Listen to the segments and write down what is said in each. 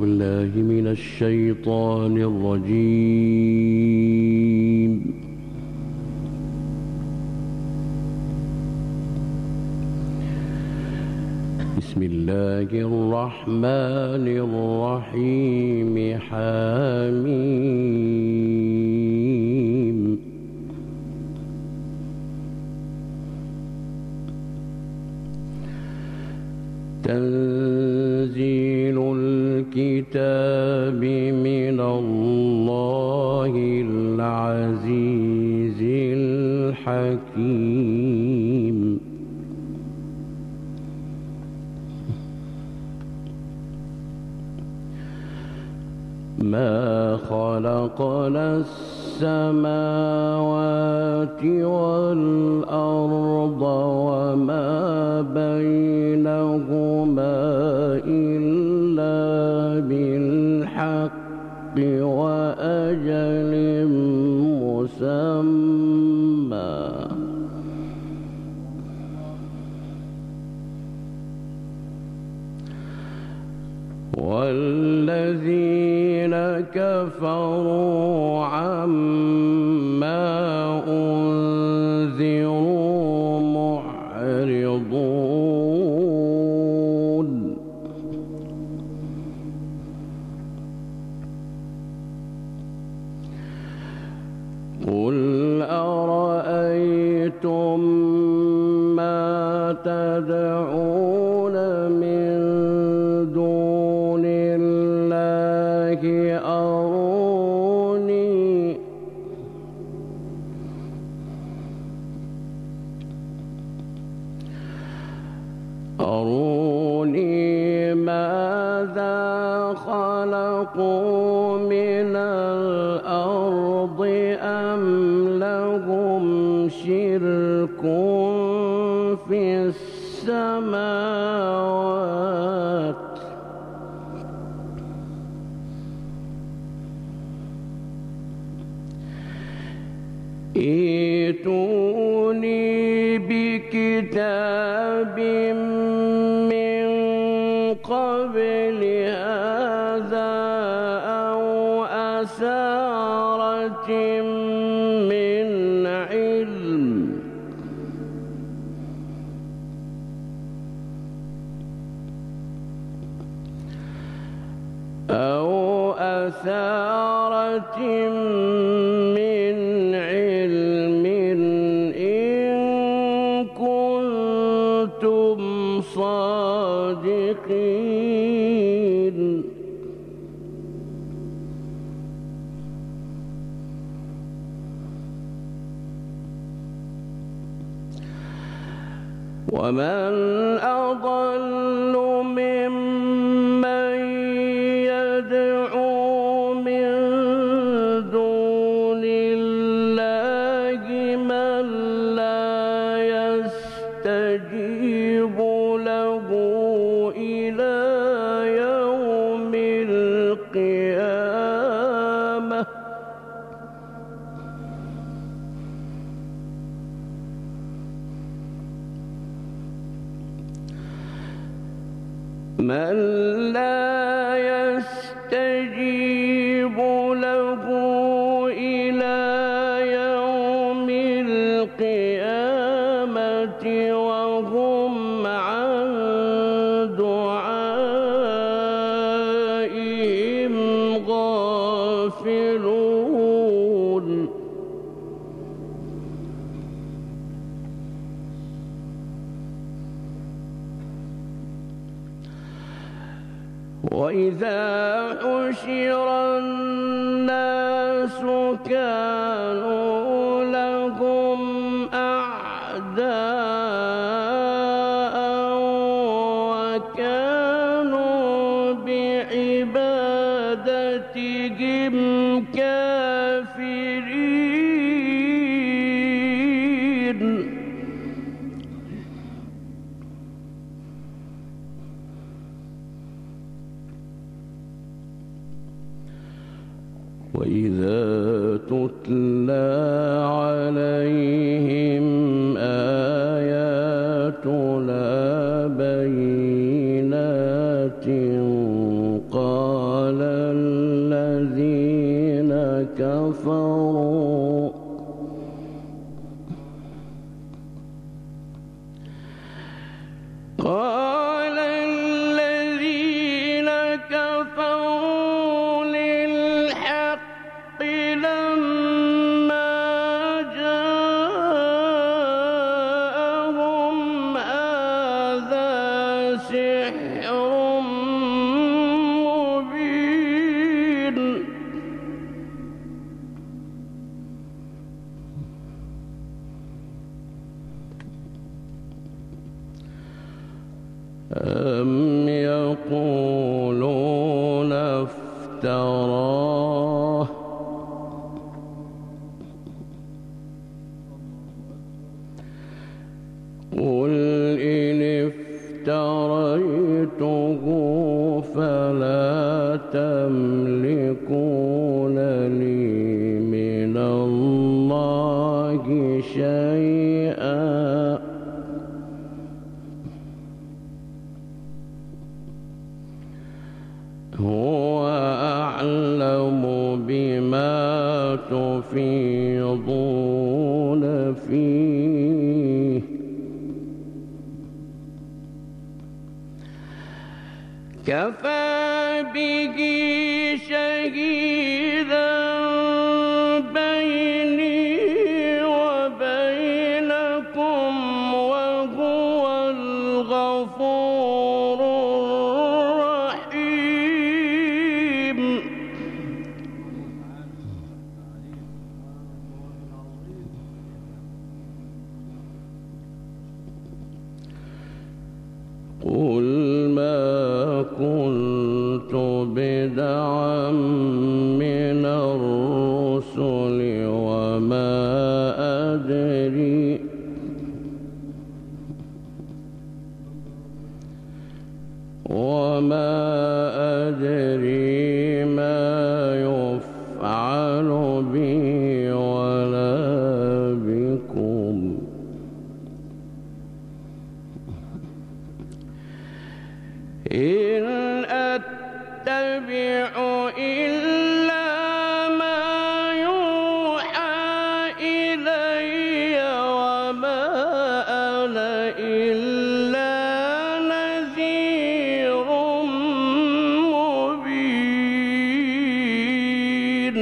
بالله من الشيطان الرجيم. بسم الله الرحمن الرحيم. حميم. تنزيل الكتاب من الله العزيز الحكيم. ما خلقنا السماوات والأرض وما بينهما إلا بالحق وأجل مسمى. والذين كفروا عما أنذروا معرضون. قل أرأيتم ما تدعون من دون الله أروني ماذا خلقوا من الأرض أم لهم شرك في السماوات ائتوني بكتاب من قبل هذا أو أثارة من علم إن كنتم صادقين. ومن أضل ممن يدعو من دون الله من لا يستجيب له إلى يوم القيامة من لا يستجيب له إلى يوم القيامة وهم عن دعائهم غافلون. وإذا حشر الناس كانوا لهم أعداء وكانوا بعبادتهم كافرين. وإذا تتلى عليهم آياتنا بينات قال سحر مبين أم يقولون افتراه قل إن افتريته فلا تملكون لي من الله شيئا هو أعلم بما تفيضون فيه كفى به شهيدا بيني وبينكم وهو الغفور الرحيم قل ما كنت بدعا من الرسل وما أدري ما يفعل بي ولا بكم إن أتبع إلا ما يوحى إلي وما أنا إلا نذير مبين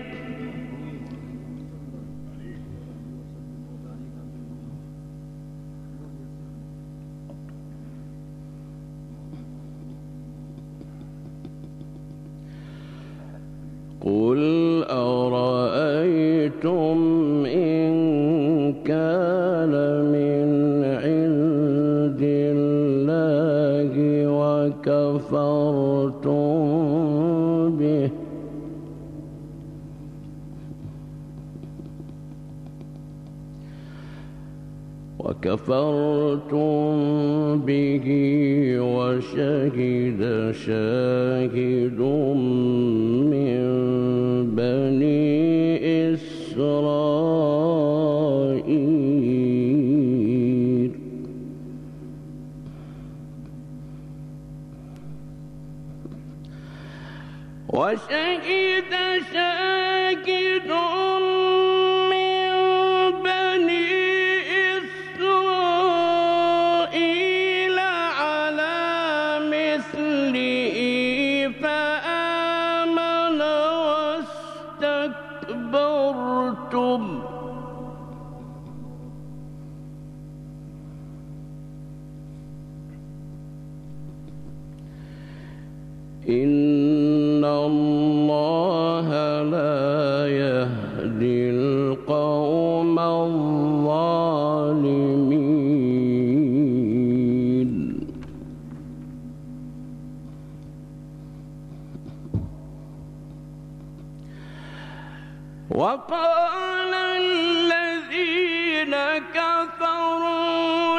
قل أرأيتم إن كان من عند الله وكفرتم به وشهد شاهد من بني إسرائيل وشهد شاهد من بني إسرائيل على مثله فآمن واستكبرتم إن الله لا يهدي القوم الظالمين وقال الذين كفروا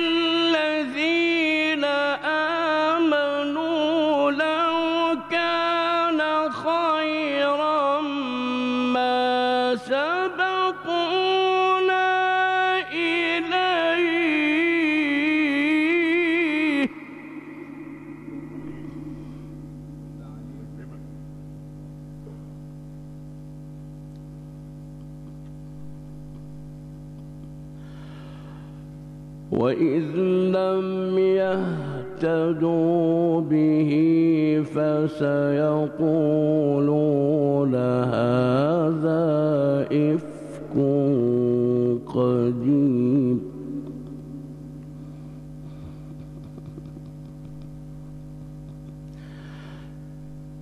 للذين آمنوا لو كان خيرا ما سبقونا إليه وإذ لم يهتدوا به فسيقولون هذا إفك قديم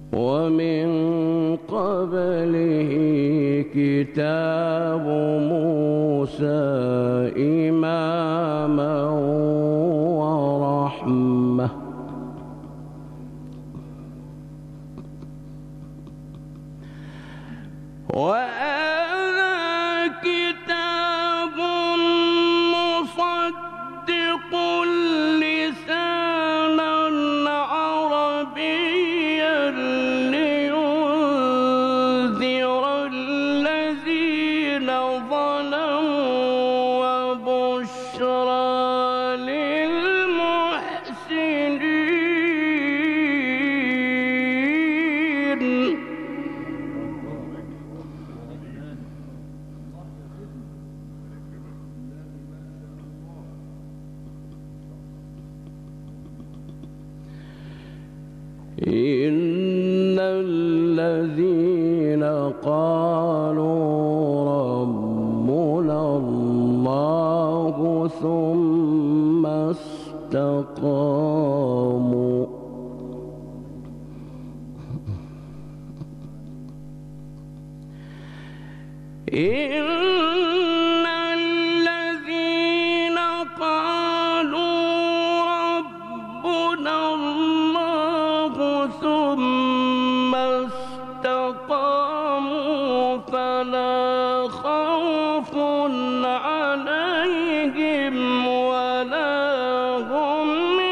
ومن قبله كتاب موسى إماما ورحمة وهذا كتاب مصدق لسانا عربيا لينذر الذين ظلموا وبشرى للمحسنين. إن الذين قالوا ربنا الله ثم استقاموا إن الذين قالوا ربنا الله ثم استقاموا فلا خوف عليهم ولا هم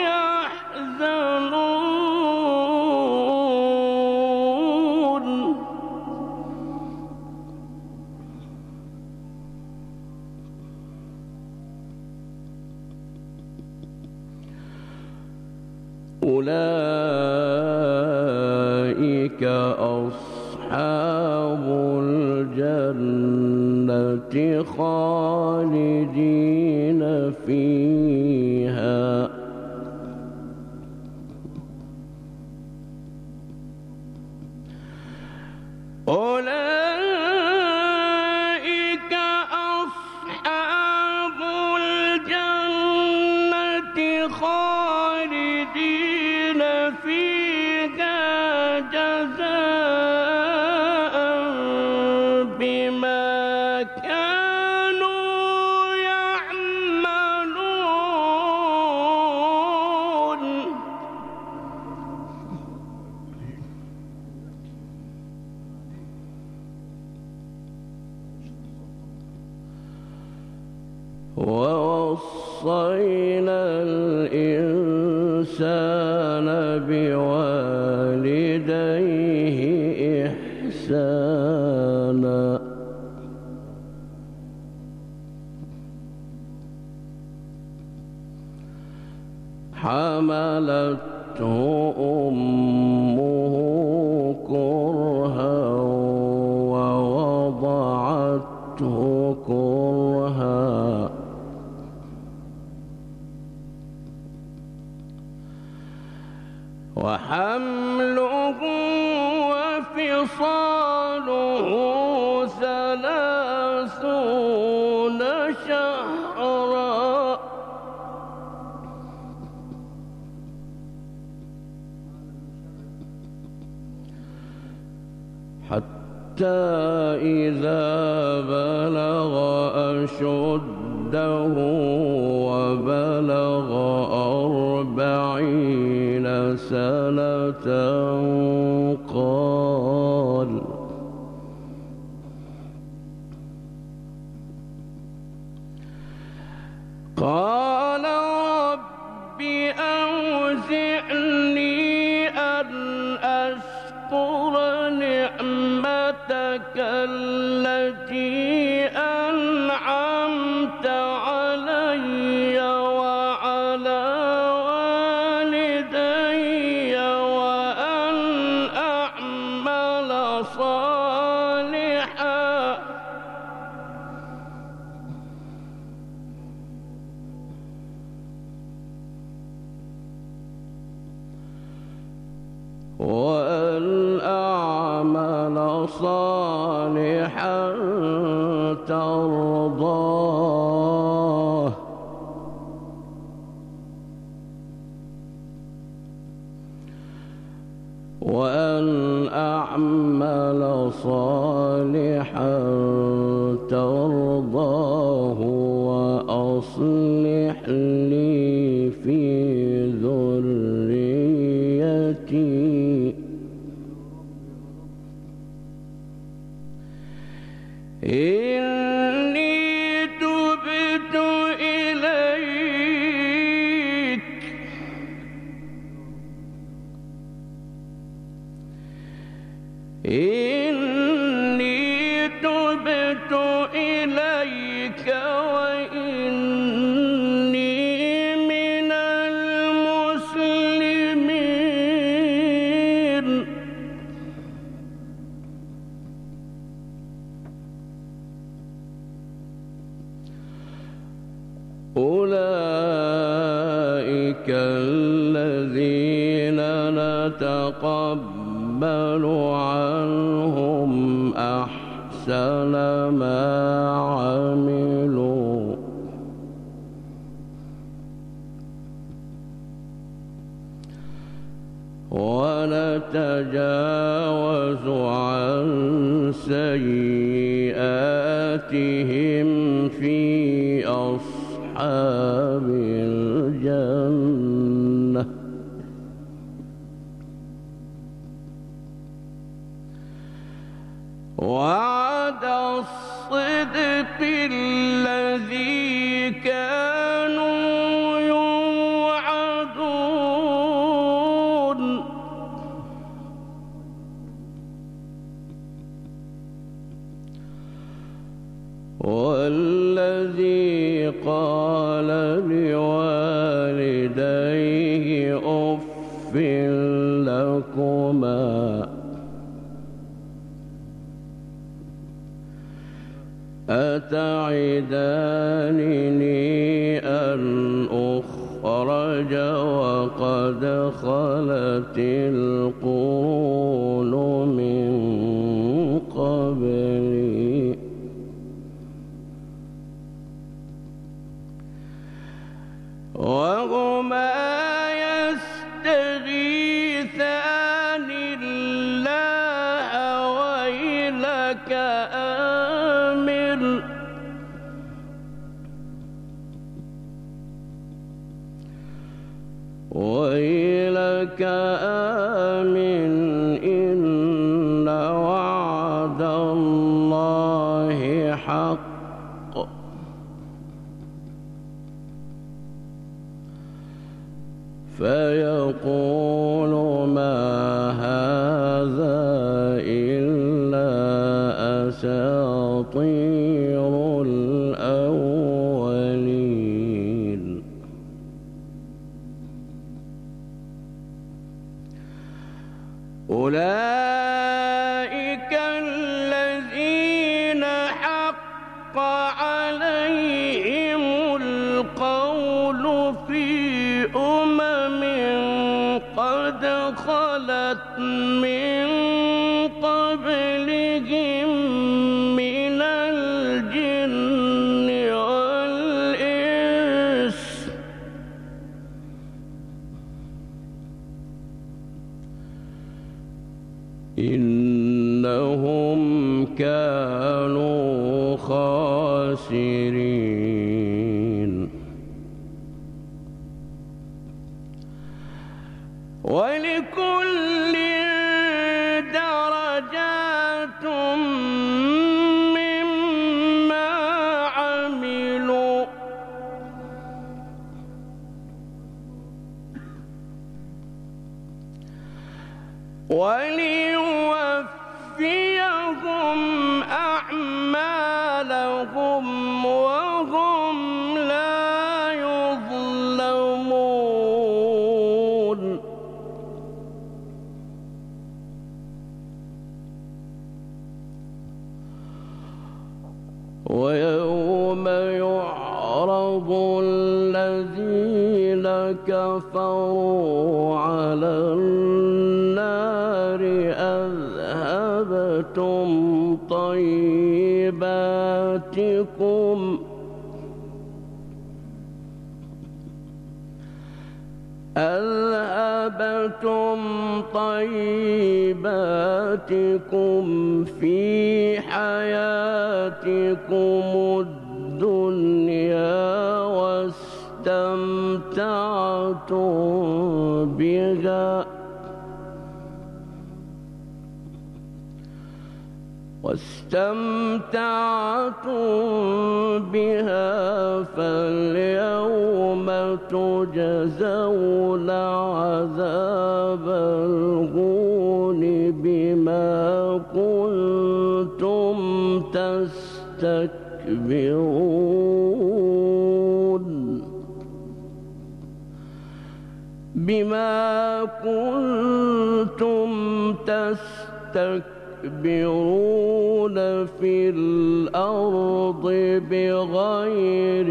يحزنون. أولئك أصحاب الجنة خالدين فيها أولئك أصحاب الجنة خالدين فيها جزاء بما كانوا يعملون. ووصينا الإنسان بوالديه إحسانا حملته أمه كرها ووضعته كرها وحمله وفصاله 30 شهرا حتى إذا بلغ أشده وبلغ 40 سنة قال رب أوزعني أن أشكر نعمتك التي أنعمت علي وعلى والدي وأن أعمل صالحا ترضاه وأن أعمل صالحا ترضاه وأصلح لي في ذريتي إني تبت إليك وإني من المسلمين أولئك الذين نتقبل عنهم أحسن ما عملوا ونتجاوز عن سيئاتهم في أصحاب الجنة وعد الصدق الذي كانوا يوعدون والذي قال لوالديه أف لكما أتعدانني أن أخرج وقد خلت القرون من قبلي وهما يستغيثان الله ويلك آمن إن وعد الله حق فيقول ما هذا إلا أساطير الأولين أولئك الذين حق عليهم القول في قد خلت من قبلهم من الجن والإنس إنهم كانوا خاسرين ولكل درجات مما عملوا وليوفيهم أعمالهم وهم لا يظلمون ويوم يعرض الذين كفروا على النار أذهبتم طيباتكم أذهبتم أذهبتم طيباتكم في حياتكم الدنيا واستمتعتم بها فاليوم تجزون عذاب الهون بما كنتم تستكبرون في الأرض بغير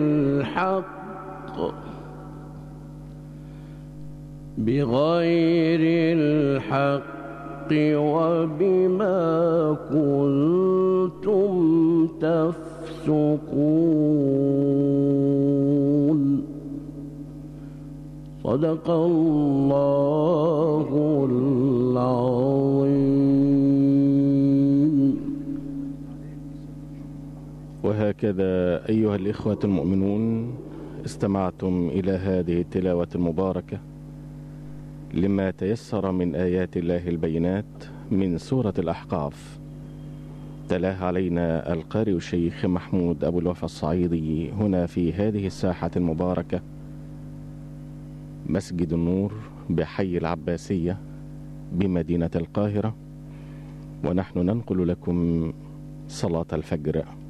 الحق وبما كنتم تفسقون. صدق الله العظيم. وهكذا أيها الإخوة المؤمنون استمعتم إلى هذه التلاوة المباركة لما تيسر من آيات الله البينات من سورة الأحقاف، تلاها علينا القارئ الشيخ محمود أبو الوفا الصعيدي هنا في هذه الساحة المباركة مسجد النور بحي العباسية بمدينة القاهرة، ونحن ننقل لكم صلاة الفجر.